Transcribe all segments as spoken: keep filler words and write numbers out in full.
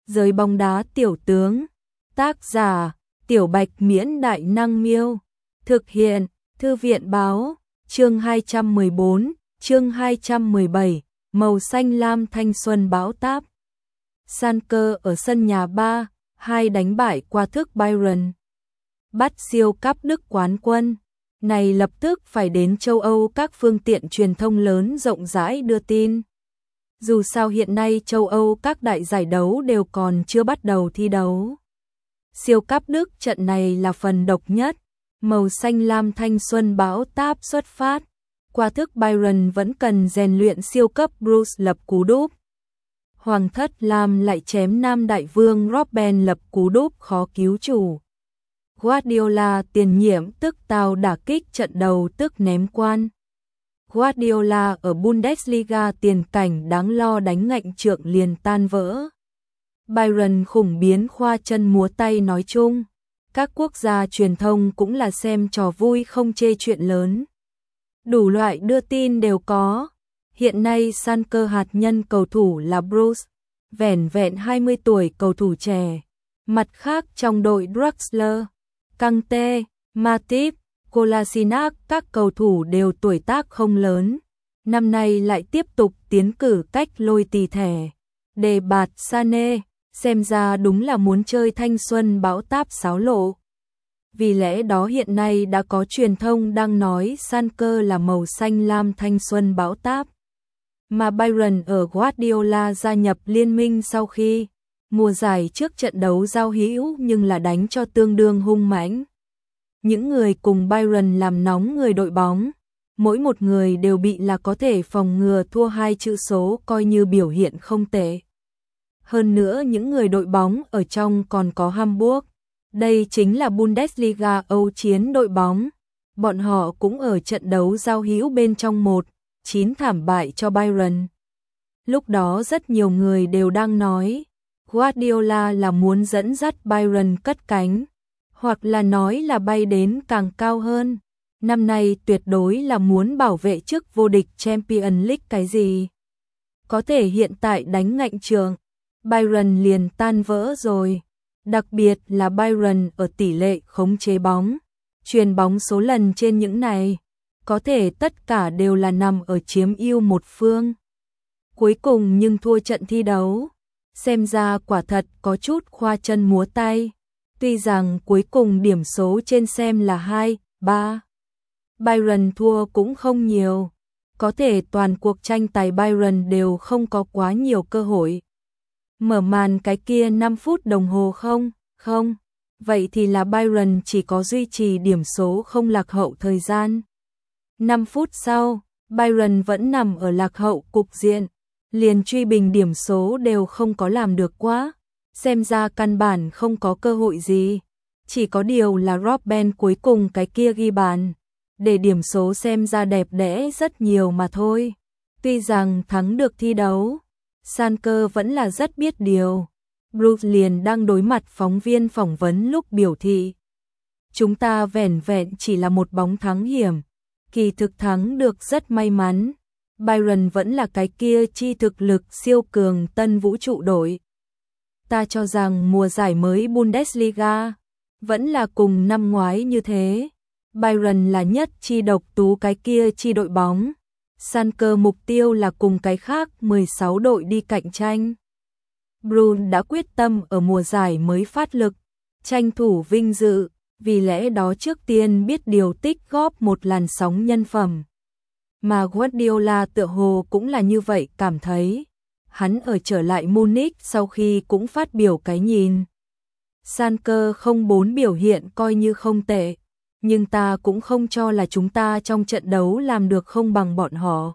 Giới bóng đá tiểu tướng. Tác giả: Tiểu Bạch Miễn Đại Năng Miêu. Thực hiện: Thư viện Báo. Chương hai trăm mười bốn, chương hai trăm mười bảy, màu xanh lam thanh xuân bão táp. Schalke ở sân nhà ba hai đánh bại qua thức Bayern, bắt siêu cúp Đức quán quân. Này lập tức phải đến châu Âu, các phương tiện truyền thông lớn rộng rãi đưa tin. Dù sao hiện nay châu Âu các đại giải đấu đều còn chưa bắt đầu thi đấu. Siêu cúp Đức trận này là phần độc nhất. Màu xanh lam thanh xuân bão táp xuất phát. Qua thức Bayern vẫn cần rèn luyện siêu cấp Bruce lập cú đúp. Hoàng thất Lam lại chém Nam Đại Vương Robben lập cú đúp khó cứu chủ. Guardiola tiền nhiệm tức tào đả kích trận đầu tức ném quan. Guardiola ở Bundesliga tiền cảnh đáng lo đánh ngạnh trượng liền tan vỡ. Bayern khủng biến khoa chân múa tay nói chung. Các quốc gia truyền thông cũng là xem trò vui không chê chuyện lớn. Đủ loại đưa tin đều có. Hiện nay Schalke hạt nhân cầu thủ là Bruce, vẻn vẹn hai mươi tuổi cầu thủ trẻ. Mặt khác trong đội Draxler, Kante, Matip, Kolasinac các cầu thủ đều tuổi tác không lớn. Năm nay lại tiếp tục tiến cử cách lôi tì thẻ. Đề bạt Sané, xem ra đúng là muốn chơi thanh xuân bão táp xáo lộ. Vì lẽ đó hiện nay đã có truyền thông đang nói Schalke là màu xanh lam thanh xuân bão táp. Mà Bayern ở Guardiola gia nhập liên minh sau khi mùa giải trước trận đấu giao hữu nhưng là đánh cho tương đương hung mãnh. Những người cùng Bayern làm nóng người đội bóng, mỗi một người đều bị là có thể phòng ngừa thua hai chữ số, coi như biểu hiện không tệ. Hơn nữa những người đội bóng ở trong còn có Hamburg. Đây chính là Bundesliga Âu chiến đội bóng. Bọn họ cũng ở trận đấu giao hữu bên trong một chín thảm bại cho Bayern. Lúc đó rất nhiều người đều đang nói Guardiola là muốn dẫn dắt Bayern cất cánh, hoặc là nói là bay đến càng cao hơn. Năm nay tuyệt đối là muốn bảo vệ chức vô địch Champions League cái gì. Có thể hiện tại đánh ngạnh trường, Bayern liền tan vỡ rồi. Đặc biệt là Bayern ở tỷ lệ khống chế bóng, chuyền bóng số lần trên những này, có thể tất cả đều là nằm ở chiếm ưu một phương. Cuối cùng nhưng thua trận thi đấu, xem ra quả thật có chút khoa chân múa tay. Tuy rằng cuối cùng điểm số trên xem là hai, ba. Bayern thua cũng không nhiều, có thể toàn cuộc tranh tài Bayern đều không có quá nhiều cơ hội. Mở màn cái kia năm phút đồng hồ không, không, vậy thì là Bayern chỉ có duy trì điểm số không lạc hậu thời gian. năm phút sau, Bayern vẫn nằm ở lạc hậu cục diện, liền truy bình điểm số đều không có làm được quá, xem ra căn bản không có cơ hội gì. Chỉ có điều là Robben cuối cùng cái kia ghi bàn, để điểm số xem ra đẹp đẽ rất nhiều mà thôi. Tuy rằng thắng được thi đấu, Schalke vẫn là rất biết điều. Bruce liền đang đối mặt phóng viên phỏng vấn lúc biểu thị. Chúng ta vẻn vẹn chỉ là một bóng thắng hiểm, kỳ thực thắng được rất may mắn. Bayern vẫn là cái kia chi thực lực siêu cường tân vũ trụ đội. Ta cho rằng mùa giải mới Bundesliga vẫn là cùng năm ngoái như thế. Bayern là nhất chi độc tú cái kia chi đội bóng. Schalke mục tiêu là cùng cái khác mười sáu đội đi cạnh tranh. Bruce đã quyết tâm ở mùa giải mới phát lực, tranh thủ vinh dự, vì lẽ đó trước tiên biết điều tích góp một làn sóng nhân phẩm. Mà Guardiola tựa hồ cũng là như vậy cảm thấy. Hắn ở trở lại Munich sau khi cũng phát biểu cái nhìn. Schalke không bốn biểu hiện coi như không tệ, nhưng ta cũng không cho là chúng ta trong trận đấu làm được không bằng bọn họ.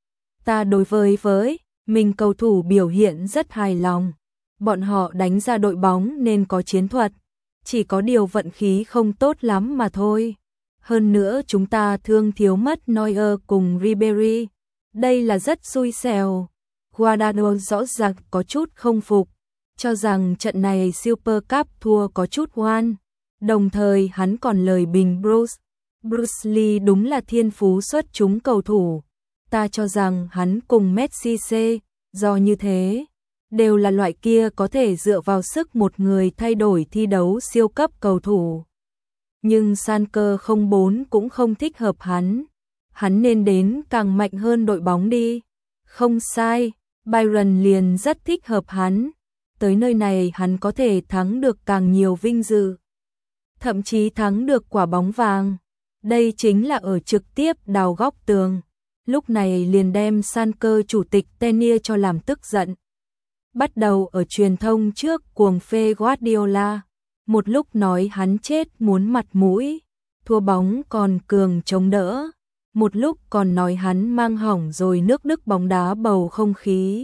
Ta đối với với mình cầu thủ biểu hiện rất hài lòng. Bọn họ đánh ra đội bóng nên có chiến thuật, chỉ có điều vận khí không tốt lắm mà thôi. Hơn nữa chúng ta thương thiếu mất Neuer cùng Ribery. Đây là rất xui xẻo. Guardiola rõ ràng có chút không phục, cho rằng trận này Super Cup thua có chút oan. Đồng thời hắn còn lời bình Bruce. Bruce Lee đúng là thiên phú xuất chúng cầu thủ. Ta cho rằng hắn cùng Messi C, do như thế, đều là loại kia có thể dựa vào sức một người thay đổi thi đấu siêu cấp cầu thủ. Nhưng Schalke không bốn cũng không thích hợp hắn. Hắn nên đến càng mạnh hơn đội bóng đi. Không sai, Bayern liền rất thích hợp hắn. Tới nơi này hắn có thể thắng được càng nhiều vinh dự. Thậm chí thắng được quả bóng vàng. Đây chính là ở trực tiếp đào góc tường. Lúc này liền đem Schalke chủ tịch Tenier cho làm tức giận. Bắt đầu ở truyền thông trước cuồng phê Guardiola. Một lúc nói hắn chết muốn mặt mũi, thua bóng còn cường chống đỡ. Một lúc còn nói hắn mang hỏng rồi nước Đức bóng đá bầu không khí.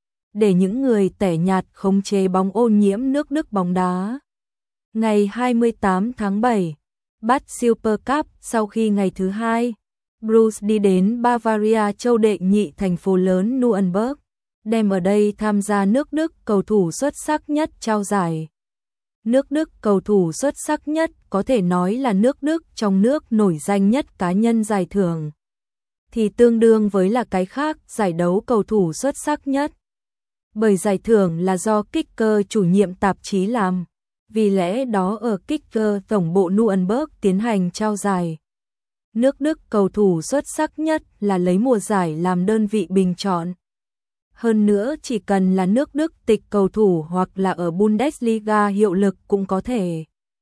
Để những người tẻ nhạt khống chế bóng ô nhiễm nước Đức bóng đá. Ngày hai mươi tám tháng bảy, bắt Super Cup sau khi ngày thứ hai, Bruce đi đến Bavaria châu đệ nhị thành phố lớn Nuremberg, đem ở đây tham gia nước Đức cầu thủ xuất sắc nhất trao giải. Nước Đức cầu thủ xuất sắc nhất có thể nói là nước Đức trong nước nổi danh nhất cá nhân giải thưởng. Thì tương đương với là cái khác giải đấu cầu thủ xuất sắc nhất. Bởi giải thưởng là do Kicker chủ nhiệm tạp chí làm. Vì lẽ đó ở Kicker tổng bộ Nuremberg tiến hành trao giải. Nước Đức cầu thủ xuất sắc nhất là lấy mùa giải làm đơn vị bình chọn. Hơn nữa chỉ cần là nước Đức tịch cầu thủ hoặc là ở Bundesliga hiệu lực cũng có thể.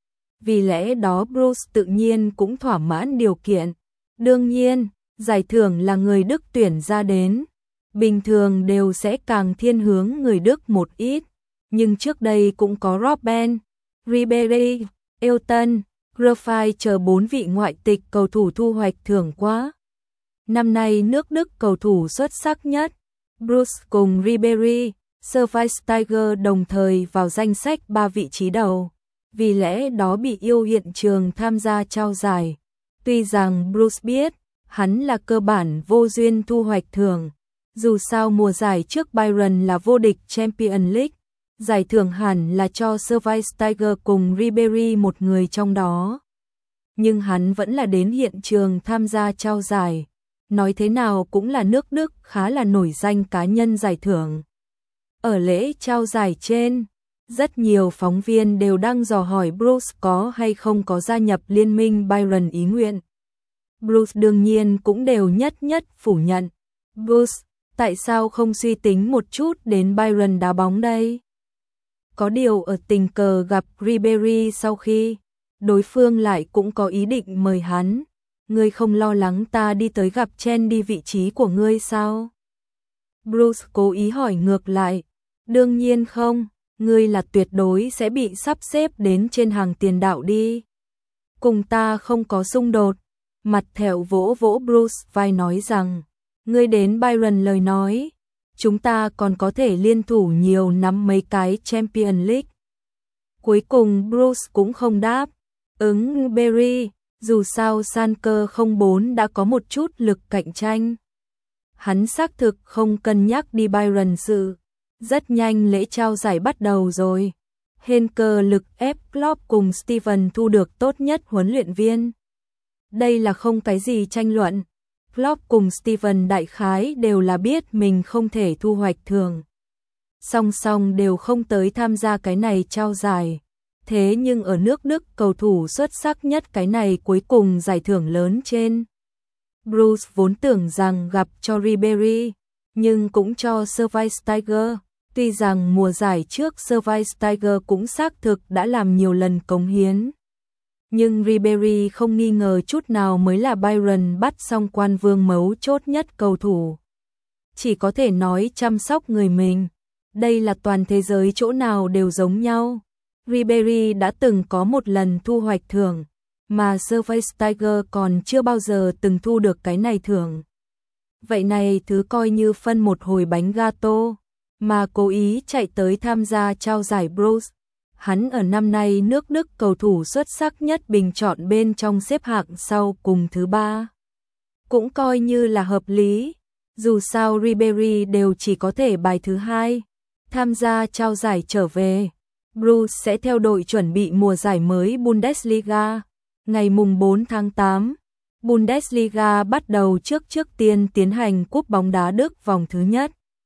Vì lẽ đó Bruce tự nhiên cũng thỏa mãn điều kiện. Đương nhiên, giải thưởng là người Đức tuyển ra đến. Bình thường đều sẽ càng thiên hướng người Đức một ít. Nhưng trước đây cũng có Robben, Ribéry, Elton, Cruyff chờ bốn vị ngoại tịch cầu thủ thu hoạch thưởng quá. Năm nay nước Đức cầu thủ xuất sắc nhất, Bruce cùng Ribéry, Schweinsteiger đồng thời vào danh sách ba vị trí đầu. Vì lẽ đó bị yêu hiện trường tham gia trao giải. Tuy rằng Bruce biết, hắn là cơ bản vô duyên thu hoạch thưởng. Dù sao mùa giải trước Bayern là vô địch Champions League. Giải thưởng hẳn là cho Schweinsteiger cùng Ribéry một người trong đó. Nhưng hắn vẫn là đến hiện trường tham gia trao giải. Nói thế nào cũng là nước Đức khá là nổi danh cá nhân giải thưởng. Ở lễ trao giải trên, rất nhiều phóng viên đều đang dò hỏi Bruce có hay không có gia nhập liên minh Bayern ý nguyện. Bruce đương nhiên cũng đều nhất nhất phủ nhận. Bruce, tại sao không suy tính một chút đến Bayern đá bóng đây? Có điều ở tình cờ gặp Ribéry sau khi, đối phương lại cũng có ý định mời hắn. Ngươi không lo lắng ta đi tới gặp Chen đi vị trí của ngươi sao? Bruce cố ý hỏi ngược lại. Đương nhiên không, ngươi là tuyệt đối sẽ bị sắp xếp đến trên hàng tiền đạo đi. Cùng ta không có xung đột. Mặt thẹo vỗ vỗ Bruce vai nói rằng, ngươi đến Bayern lời nói, chúng ta còn có thể liên thủ nhiều nắm mấy cái Champions League. Cuối cùng Bruce cũng không đáp. Ứng Berry, dù sao Schalke không bốn đã có một chút lực cạnh tranh. Hắn xác thực không cân nhắc đi Bayern sự. Rất nhanh lễ trao giải bắt đầu rồi. Henke lực ép Klopp cùng Steven thu được tốt nhất huấn luyện viên. Đây là không cái gì tranh luận. Klopp cùng Steven đại khái đều là biết mình không thể thu hoạch thưởng. Song song đều không tới tham gia cái này trao giải. Thế nhưng ở nước Đức cầu thủ xuất sắc nhất cái này cuối cùng giải thưởng lớn trên. Bruce vốn tưởng rằng gặp cho Ribéry, nhưng cũng cho Schweinsteiger. Tuy rằng mùa giải trước Schweinsteiger cũng xác thực đã làm nhiều lần cống hiến. Nhưng Ribéry không nghi ngờ chút nào mới là Bayern bắt xong quan vương mấu chốt nhất cầu thủ. Chỉ có thể nói chăm sóc người mình. Đây là toàn thế giới chỗ nào đều giống nhau. Ribéry đã từng có một lần thu hoạch thưởng, mà Schweinsteiger còn chưa bao giờ từng thu được cái này thưởng. Vậy này thứ coi như phân một hồi bánh gato, mà cố ý chạy tới tham gia trao giải Bruce. Hắn ở năm nay nước Đức cầu thủ xuất sắc nhất bình chọn bên trong xếp hạng sau cùng thứ ba. Cũng coi như là hợp lý, dù sao Ribéry đều chỉ có thể bài thứ hai. Tham gia trao giải trở về, Bruce sẽ theo đội chuẩn bị mùa giải mới Bundesliga. Ngày mùng bốn tháng tám, Bundesliga bắt đầu trước trước tiên tiến hành cúp bóng đá Đức vòng thứ nhất.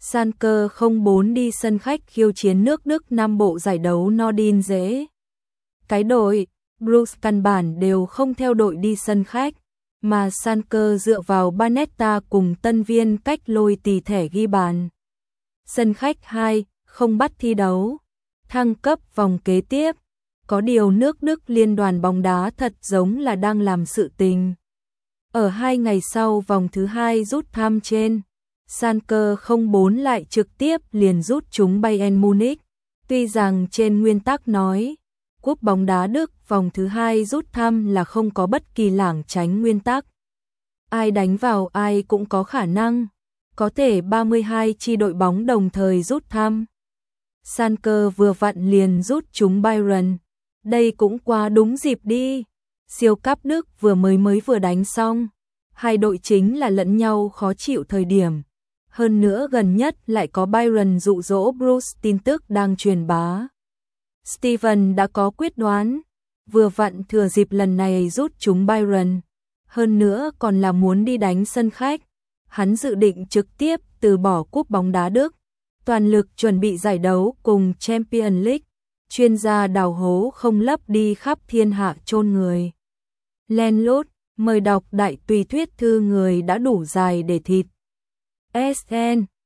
Schalke không bốn đi sân khách khiêu chiến nước Đức Nam Bộ giải đấu Nordin dễ. Cái đội Bruges căn bản đều không theo đội đi sân khách, mà Schalke dựa vào Banetta cùng tân viên cách lôi tì thẻ ghi bàn. Sân khách hai, không bắt thi đấu, thăng cấp vòng kế tiếp. Có điều nước Đức liên đoàn bóng đá thật giống là đang làm sự tình. Ở hai ngày sau vòng thứ hai rút thăm trên, Schalke không bốn lại trực tiếp liền rút chúng Bayern Munich. Tuy rằng trên nguyên tắc nói, Cúp bóng đá Đức vòng thứ hai rút thăm là không có bất kỳ lảng tránh nguyên tắc. Ai đánh vào ai cũng có khả năng, có thể ba mươi hai chi đội bóng đồng thời rút thăm. Schalke vừa vặn liền rút chúng Bayern. Đây cũng quá đúng dịp đi. Siêu cúp Đức vừa mới mới vừa đánh xong. Hai đội chính là lẫn nhau khó chịu thời điểm. Hơn nữa gần nhất lại có Bayern dụ dỗ Bruce, tin tức đang truyền bá. Steven đã có quyết đoán, vừa vặn thừa dịp lần này rút chúng Bayern. Hơn nữa còn là muốn đi đánh sân khách. Hắn dự định trực tiếp từ bỏ cúp bóng đá Đức, toàn lực chuẩn bị giải đấu cùng Champions League. Chuyên gia đào hố không lấp đi khắp thiên hạ chôn người. Len lút, mời đọc đại tùy thuyết thư người đã đủ dài để thịt. ét en